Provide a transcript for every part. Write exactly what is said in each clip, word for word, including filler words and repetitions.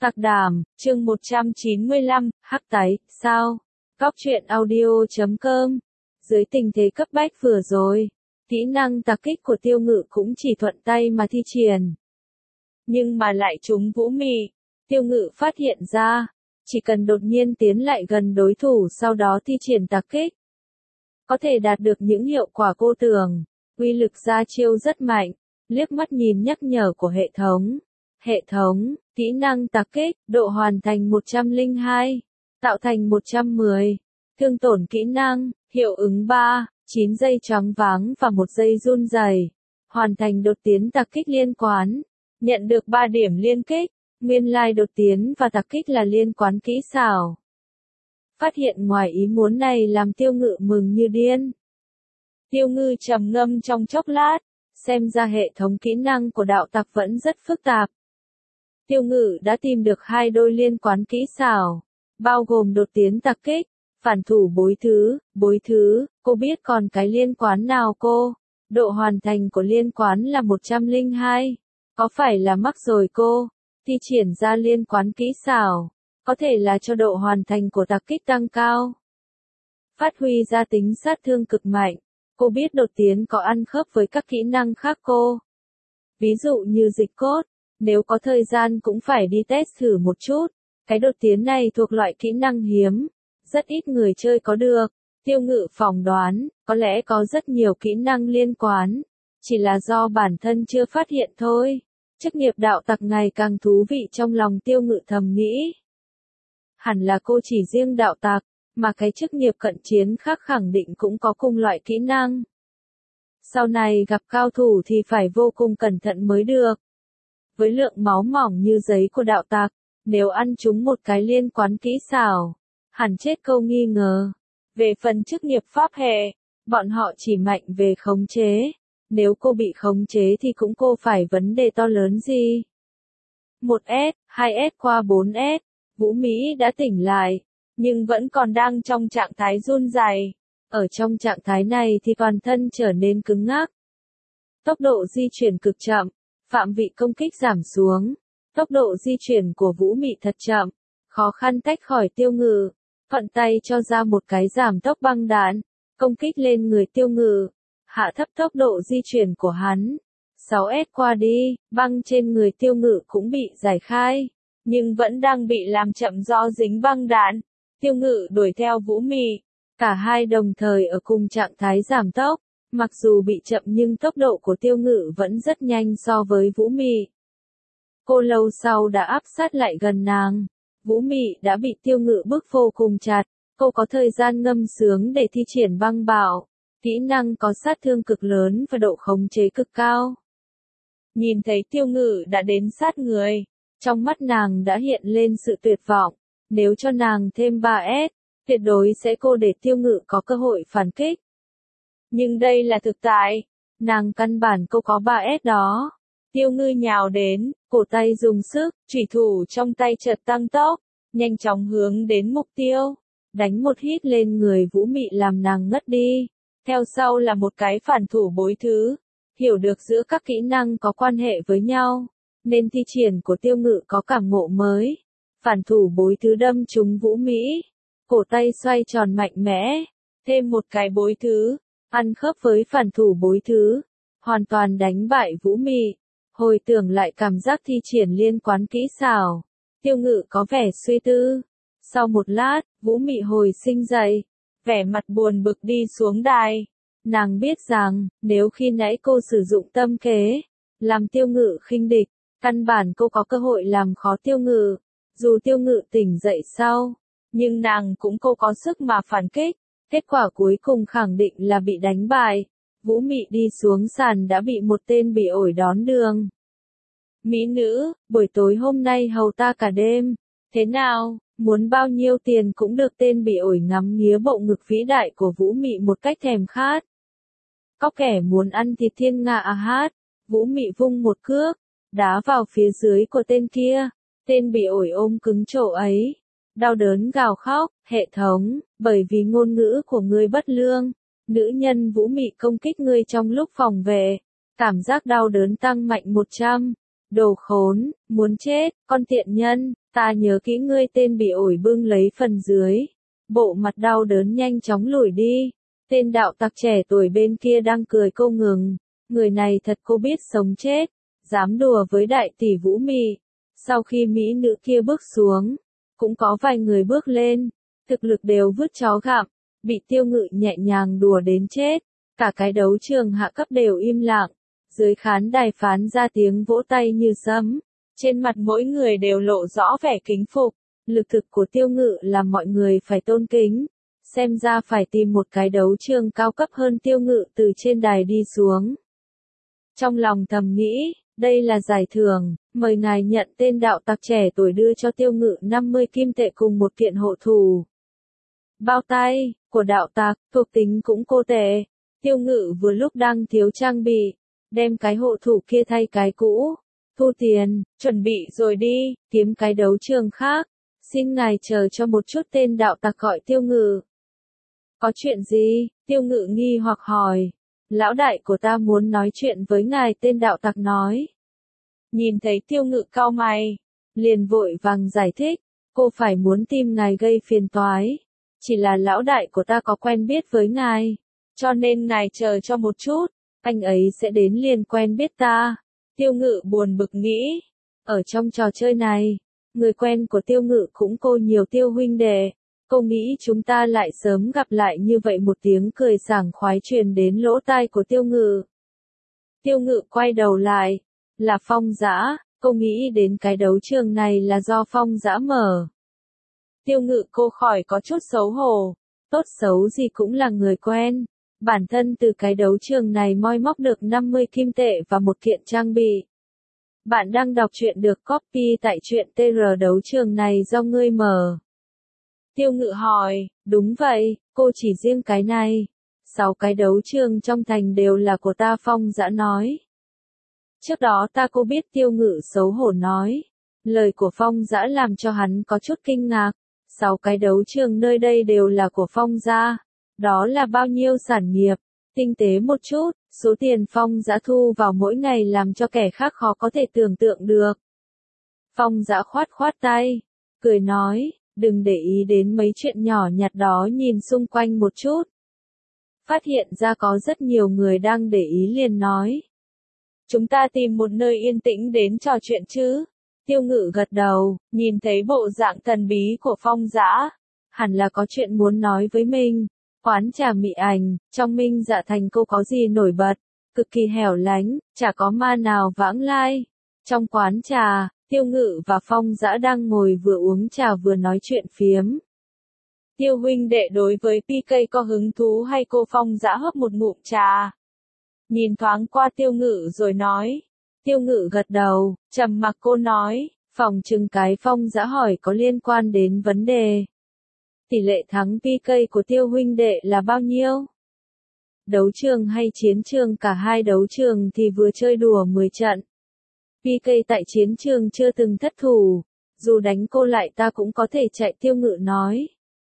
Tạc Đàm, chương một trăm chín mươi lăm, hắc táy, sao? Góc truyện audio chấm com. Dưới tình thế cấp bách vừa rồi, kỹ năng tạc kích của Tiêu Ngự cũng chỉ thuận tay mà thi triển. Nhưng mà lại trúng Vũ Mị. Tiêu Ngự phát hiện ra, chỉ cần đột nhiên tiến lại gần đối thủ sau đó thi triển tạc kích, có thể đạt được những hiệu quả cô tưởng, uy lực ra chiêu rất mạnh, liếc mắt nhìn nhắc nhở của hệ thống. Hệ thống, kỹ năng tạc kích, độ hoàn thành một trăm lẻ hai, tạo thành một trăm mười, thương tổn kỹ năng, hiệu ứng ba, chín giây choáng váng và một giây run rẩy, hoàn thành đột tiến tạc kích liên quán, nhận được ba điểm liên kích, nguyên lai đột tiến và tạc kích là liên quán kỹ xảo. Phát hiện ngoài ý muốn này làm Tiêu Ngự mừng như điên. Tiêu Ngư trầm ngâm trong chốc lát, xem ra hệ thống kỹ năng của đạo tặc vẫn rất phức tạp. Tiêu Ngự đã tìm được hai đôi liên quán kỹ xảo, bao gồm đột tiến tạc kích, phản thủ bối thứ, bối thứ, cô biết còn cái liên quán nào cô? Độ hoàn thành của liên quán là một trăm lẻ hai, có phải là mắc rồi cô? Thi triển ra liên quán kỹ xảo, có thể là cho độ hoàn thành của tạc kích tăng cao. Phát huy ra tính sát thương cực mạnh, cô biết đột tiến có ăn khớp với các kỹ năng khác cô. Ví dụ như dịch cốt. Nếu có thời gian cũng phải đi test thử một chút, cái đột tiến này thuộc loại kỹ năng hiếm, rất ít người chơi có được. Tiêu Ngự phỏng đoán, có lẽ có rất nhiều kỹ năng liên quan, chỉ là do bản thân chưa phát hiện thôi. Chức nghiệp đạo tặc ngày càng thú vị trong lòng Tiêu Ngự thầm nghĩ. Hẳn là cô chỉ riêng đạo tặc, mà cái chức nghiệp cận chiến khác khẳng định cũng có cùng loại kỹ năng. Sau này gặp cao thủ thì phải vô cùng cẩn thận mới được. Với lượng máu mỏng như giấy của đạo tặc, nếu ăn trúng một cái liên quán kỹ xảo, hẳn chết câu nghi ngờ. Về phần chức nghiệp pháp hệ, bọn họ chỉ mạnh về khống chế. Nếu cô bị khống chế thì cũng cô phải vấn đề to lớn gì. một S, hai S qua bốn S, Vũ Mỹ đã tỉnh lại, nhưng vẫn còn đang trong trạng thái run rẩy. Ở trong trạng thái này thì toàn thân trở nên cứng ngắc. Tốc độ di chuyển cực chậm. Phạm vị công kích giảm xuống, tốc độ di chuyển của Vũ Mị thật chậm, khó khăn tách khỏi Tiêu Ngự, thuận tay cho ra một cái giảm tốc băng đạn, công kích lên người Tiêu Ngự, hạ thấp tốc độ di chuyển của hắn. sáu S qua đi, băng trên người Tiêu Ngự cũng bị giải khai, nhưng vẫn đang bị làm chậm do dính băng đạn. Tiêu Ngự đuổi theo Vũ Mị, cả hai đồng thời ở cùng trạng thái giảm tốc. Mặc dù bị chậm nhưng tốc độ của Tiêu Ngự vẫn rất nhanh so với Vũ Mị. Cô lâu sau đã áp sát lại gần nàng. Vũ Mị đã bị Tiêu Ngự bức vô cùng chặt. Cô có thời gian ngâm sướng để thi triển băng bạo. Kỹ năng có sát thương cực lớn và độ khống chế cực cao. Nhìn thấy Tiêu Ngự đã đến sát người. Trong mắt nàng đã hiện lên sự tuyệt vọng. Nếu cho nàng thêm ba S, tuyệt đối sẽ cô để Tiêu Ngự có cơ hội phản kích. Nhưng đây là thực tại, nàng căn bản cô có ba S đó. Tiêu Ngư nhào đến, cổ tay dùng sức, chủy thủ trong tay chợt tăng tốc, nhanh chóng hướng đến mục tiêu, đánh một hít lên người Vũ Mị làm nàng ngất đi. Theo sau là một cái phản thủ bối thứ, hiểu được giữa các kỹ năng có quan hệ với nhau, nên thi triển của Tiêu Ngự có cảm ngộ mới. Phản thủ bối thứ đâm trúng Vũ Mỹ, cổ tay xoay tròn mạnh mẽ, thêm một cái bối thứ. Ăn khớp với phản thủ bối thứ, hoàn toàn đánh bại Vũ Mị. Hồi tưởng lại cảm giác thi triển liên quán kỹ xảo, Tiêu Ngự có vẻ suy tư. Sau một lát, Vũ Mị hồi sinh dậy, vẻ mặt buồn bực đi xuống đài. Nàng biết rằng, nếu khi nãy cô sử dụng tâm kế, làm Tiêu Ngự khinh địch, căn bản cô có cơ hội làm khó Tiêu Ngự. Dù Tiêu Ngự tỉnh dậy sau, nhưng nàng cũng cô có sức mà phản kích. Kết quả cuối cùng khẳng định là bị đánh bại. Vũ Mị đi xuống sàn đã bị một tên bị ổi đón đường. Mỹ nữ, buổi tối hôm nay hầu ta cả đêm. Thế nào, muốn bao nhiêu tiền cũng được. Tên bị ổi ngắm nghía bộ ngực vĩ đại của Vũ Mị một cách thèm khát. Có kẻ muốn ăn thịt thiên nga à hát. Vũ Mị vung một cước, đá vào phía dưới của tên kia. Tên bị ổi ôm cứng chỗ ấy. Đau đớn gào khóc, hệ thống, bởi vì ngôn ngữ của ngươi bất lương, nữ nhân Vũ Mị công kích ngươi trong lúc phòng vệ, cảm giác đau đớn tăng mạnh một trăm, Đồ khốn, muốn chết, con tiện nhân, ta nhớ kỹ ngươi tên bị ổi bưng lấy phần dưới. Bộ mặt đau đớn nhanh chóng lùi đi. Tên đạo tặc trẻ tuổi bên kia đang cười câu ngừng. Người này thật cô biết sống chết. Dám đùa với đại tỷ Vũ Mị. Sau khi mỹ nữ kia bước xuống, cũng có vài người bước lên. Thực lực đều vứt chó gặm. Bị Tiêu Ngự nhẹ nhàng đùa đến chết. Cả cái đấu trường hạ cấp đều im lặng. Dưới khán đài phán ra tiếng vỗ tay như sấm. Trên mặt mỗi người đều lộ rõ vẻ kính phục. Lực thực của Tiêu Ngự làm mọi người phải tôn kính. Xem ra phải tìm một cái đấu trường cao cấp hơn Tiêu Ngự từ trên đài đi xuống. Trong lòng thầm nghĩ, đây là giải thưởng, mời ngài nhận tên đạo tặc trẻ tuổi đưa cho Tiêu Ngự năm mươi kim tệ cùng một kiện hộ thủ. Bao tay, của đạo tặc, thuộc tính cũng cô tệ. Tiêu Ngự vừa lúc đang thiếu trang bị, đem cái hộ thủ kia thay cái cũ. Thu tiền, chuẩn bị rồi đi, kiếm cái đấu trường khác. Xin ngài chờ cho một chút, tên đạo tặc gọi Tiêu Ngự. Có chuyện gì? Tiêu Ngự nghi hoặc hỏi. Lão đại của ta muốn nói chuyện với ngài, tên đạo tặc nói. Nhìn thấy Tiêu Ngự cau mày, liền vội vàng giải thích. Cô phải muốn tìm ngài gây phiền toái. Chỉ là lão đại của ta có quen biết với ngài. Cho nên ngài chờ cho một chút. Anh ấy sẽ đến liền quen biết ta. Tiêu Ngự buồn bực nghĩ. Ở trong trò chơi này, người quen của Tiêu Ngự cũng cô nhiều Tiêu huynh đệ. Cô nghĩ chúng ta lại sớm gặp lại như vậy. Một tiếng cười sảng khoái truyền đến lỗ tai của Tiêu Ngự. Tiêu Ngự quay đầu lại. Là Phong Dã. Cô nghĩ đến cái đấu trường này là do Phong Dã mở. Tiêu Ngự cô khỏi có chút xấu hổ. Tốt xấu gì cũng là người quen. Bản thân từ cái đấu trường này moi móc được năm mươi kim tệ và một kiện trang bị. Bạn đang đọc truyện được copy tại truyện tê rờ đấu trường này do ngươi mở. Tiêu Ngự hỏi, đúng vậy, cô chỉ riêng cái này. Sáu cái đấu trường trong thành đều là của ta, Phong Dã nói. Trước đó ta cô biết, Tiêu Ngự xấu hổ nói. Lời của Phong Dã làm cho hắn có chút kinh ngạc. Sáu cái đấu trường nơi đây đều là của Phong gia. Đó là bao nhiêu sản nghiệp? Tinh tế một chút, số tiền Phong Dã thu vào mỗi ngày làm cho kẻ khác khó có thể tưởng tượng được. Phong Dã khoát khoát tay, cười nói, đừng để ý đến mấy chuyện nhỏ nhặt đó, nhìn xung quanh một chút. Phát hiện ra có rất nhiều người đang để ý liền nói. Chúng ta tìm một nơi yên tĩnh đến trò chuyện chứ? Tiêu Ngự gật đầu, nhìn thấy bộ dạng thần bí của Phong Dã. Hẳn là có chuyện muốn nói với mình. Quán trà Mị Ảnh, trong Minh Dạ Thành cô có gì nổi bật, cực kỳ hẻo lánh, chả có ma nào vãng lai. Trong quán trà, Tiêu Ngự và Phong Dã đang ngồi vừa uống trà vừa nói chuyện phiếm. Tiêu huynh đệ đối với pê ca có hứng thú hay? Cô Phong Dã hớp một ngụm trà. Nhìn thoáng qua Tiêu Ngự rồi nói. Tiêu Ngự gật đầu, trầm mặc. Cô nói, phòng trừng cái Phong Dã hỏi có liên quan đến vấn đề. Tỷ lệ thắng pê ca của Tiêu huynh đệ là bao nhiêu? Đấu trường hay chiến trường? Cả hai đấu trường thì vừa chơi đùa mười trận. pê ca tại chiến trường chưa từng thất thủ. Dù đánh cô lại ta cũng có thể chạy, Tiêu Ngự nói.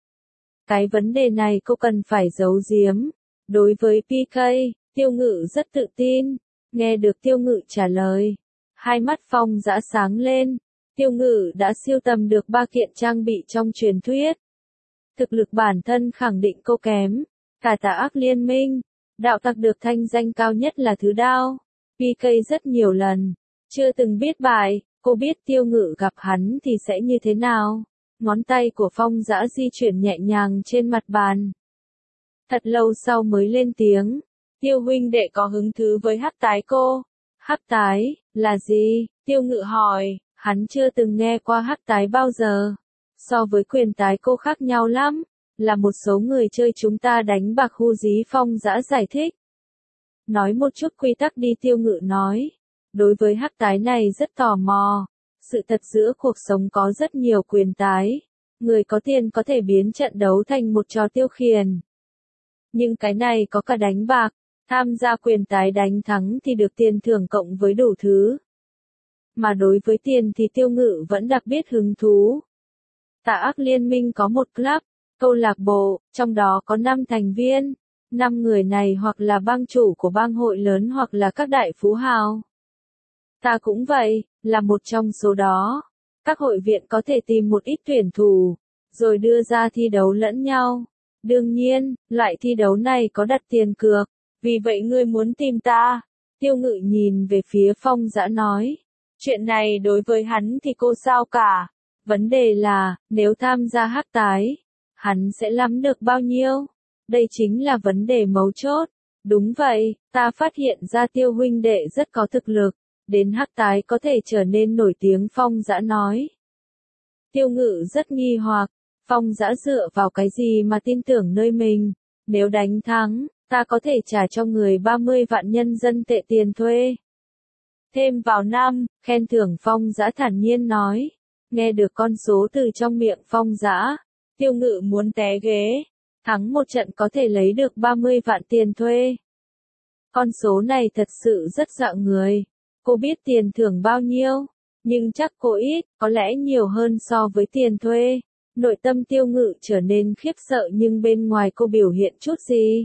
Cái vấn đề này cô cần phải giấu giếm. Đối với pê ca, Tiêu Ngự rất tự tin. Nghe được Tiêu Ngự trả lời, hai mắt Phong Dã sáng lên. Tiêu Ngự đã siêu tầm được ba kiện trang bị trong truyền thuyết. Thực lực bản thân khẳng định cô kém. Cả Tà Ác Liên Minh, đạo tặc được thanh danh cao nhất là Thứ Đao. pê ca rất nhiều lần, chưa từng biết bại. Cô biết Tiêu Ngự gặp hắn thì sẽ như thế nào. Ngón tay của Phong Dã di chuyển nhẹ nhàng trên mặt bàn. Thật lâu sau mới lên tiếng. Tiêu huynh đệ có hứng thú với hắc tái cô? Hắc tái, là gì? Tiêu Ngự hỏi, hắn chưa từng nghe qua hắc tái bao giờ. So với quyền tái cô khác nhau lắm. Là một số người chơi chúng ta đánh bạc hu dí, Phong Dã giải thích. Nói một chút quy tắc đi, Tiêu Ngự nói. Đối với hắc tái này rất tò mò. Sự thật giữa cuộc sống có rất nhiều quyền tái. Người có tiền có thể biến trận đấu thành một trò tiêu khiển. Nhưng cái này có cả đánh bạc. Tham gia quyền tái đánh thắng thì được tiền thưởng cộng với đủ thứ. Mà đối với tiền thì Tiêu Ngự vẫn đặc biệt hứng thú. Tà Ác Liên Minh có một club, câu lạc bộ, trong đó có năm thành viên. Năm người này hoặc là bang chủ của bang hội lớn hoặc là các đại phú hào. Ta cũng vậy, là một trong số đó. Các hội viện có thể tìm một ít tuyển thủ, rồi đưa ra thi đấu lẫn nhau. Đương nhiên, loại thi đấu này có đặt tiền cược, vì vậy ngươi muốn tìm ta. Tiêu Ngự nhìn về phía Phong Dã nói. Chuyện này đối với hắn thì cô sao cả. Vấn đề là, nếu tham gia hắc tái, hắn sẽ lắm được bao nhiêu? Đây chính là vấn đề mấu chốt. Đúng vậy, ta phát hiện ra Tiêu huynh đệ rất có thực lực, đến hắc tái có thể trở nên nổi tiếng, Phong Dã nói. Tiêu Ngự rất nghi hoặc, Phong Dã dựa vào cái gì mà tin tưởng nơi mình? Nếu đánh thắng, ta có thể trả cho người ba mươi vạn nhân dân tệ tiền thuê. Thêm vào năm, khen thưởng, Phong Dã thản nhiên nói. Nghe được con số từ trong miệng Phong Dã, Tiêu Ngự muốn té ghế. Thắng một trận có thể lấy được ba mươi vạn tiền thuê. Con số này thật sự rất dọa người. Cô biết tiền thưởng bao nhiêu, nhưng chắc cô ít, có lẽ nhiều hơn so với tiền thuê. Nội tâm Tiêu Ngự trở nên khiếp sợ, nhưng bên ngoài cô biểu hiện chút gì?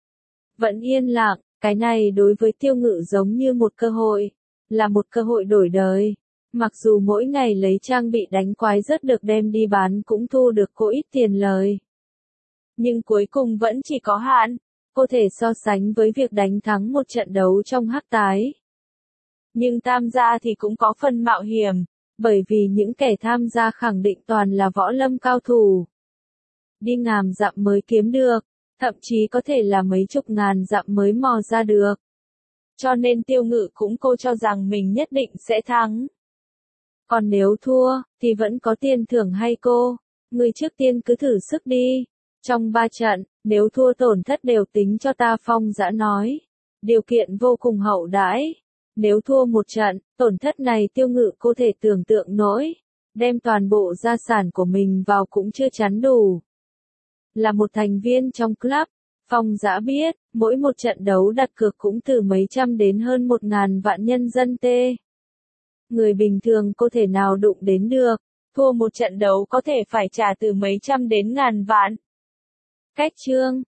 Vẫn yên lặng. Cái này đối với Tiêu Ngự giống như một cơ hội, là một cơ hội đổi đời. Mặc dù mỗi ngày lấy trang bị đánh quái rất được đem đi bán cũng thu được cô ít tiền lời, nhưng cuối cùng vẫn chỉ có hạn. Cô thể so sánh với việc đánh thắng một trận đấu trong hắc tái. Nhưng tham gia thì cũng có phần mạo hiểm, bởi vì những kẻ tham gia khẳng định toàn là võ lâm cao thủ. Đi ngàn dặm mới kiếm được, thậm chí có thể là mấy chục ngàn dặm mới mò ra được. Cho nên Tiêu Ngự cũng cô cho rằng mình nhất định sẽ thắng. Còn nếu thua, thì vẫn có tiền thưởng hay cô? Người trước tiên cứ thử sức đi. Trong ba trận, nếu thua tổn thất đều tính cho ta, Phong Dã nói. Điều kiện vô cùng hậu đãi. Nếu thua một trận, tổn thất này Tiêu Ngự cô thể tưởng tượng nổi. Đem toàn bộ gia sản của mình vào cũng chưa chắn đủ. Là một thành viên trong club, Phong Dã biết, mỗi một trận đấu đặt cược cũng từ mấy trăm đến hơn một ngàn vạn nhân dân tệ. Người bình thường có thể nào đụng đến được, thua một trận đấu có thể phải trả từ mấy trăm đến ngàn vạn. Cách chương